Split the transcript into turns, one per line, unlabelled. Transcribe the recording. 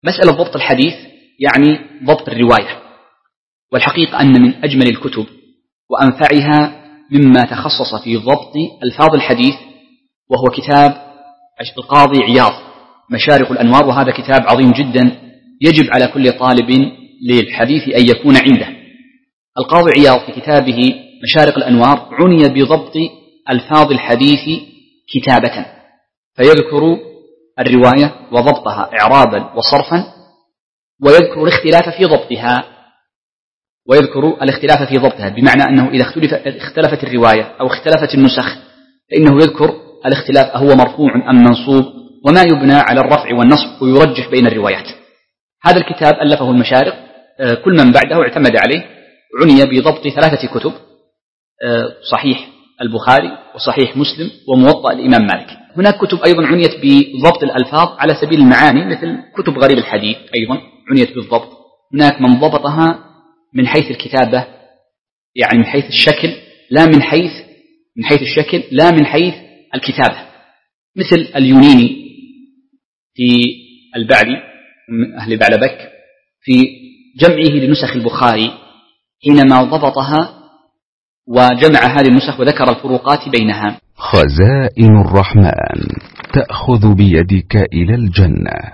مسألة ضبط الحديث يعني ضبط الرواية، والحقيقة أن من أجمل الكتب وأنفعها مما تخصص في ضبط ألفاظ الحديث وهو كتاب القاضي عياض مشارق الأنوار، وهذا كتاب عظيم جدا يجب على كل طالب للحديث أن يكون عنده. القاضي عياض في كتابه مشارق الأنوار عني بضبط ألفاظ الحديث كتابة، فيذكر الرواية وضبطها إعرابا وصرفا، ويذكر الاختلاف في ضبطها بمعنى أنه إذا اختلفت الرواية أو اختلفت النسخ فإنه يذكر الاختلاف هو مرفوع أم منصوب وما يبنى على الرفع والنصب ويرجح بين الروايات. هذا الكتاب ألفه المشارق، كل من بعده اعتمد عليه. عني بضبط 3 كتب: صحيح البخاري وصحيح مسلم وموطأ الإمام مالك. هناك كتب أيضا عنيت بضبط الألفاظ على سبيل المعاني مثل كتب غريب الحديث، أيضا عنيت بالضبط. هناك من ضبطها من حيث الكتابة، يعني من حيث الشكل لا من حيث الكتابة، مثل اليونيني في البعلي من أهل بعلبك في جمعه لنسخ البخاري حينما ضبطها وجمع هذه النسخ وذكر الفروقات بينها.
خزائن الرحمن تأخذ بيدك إلى الجنة.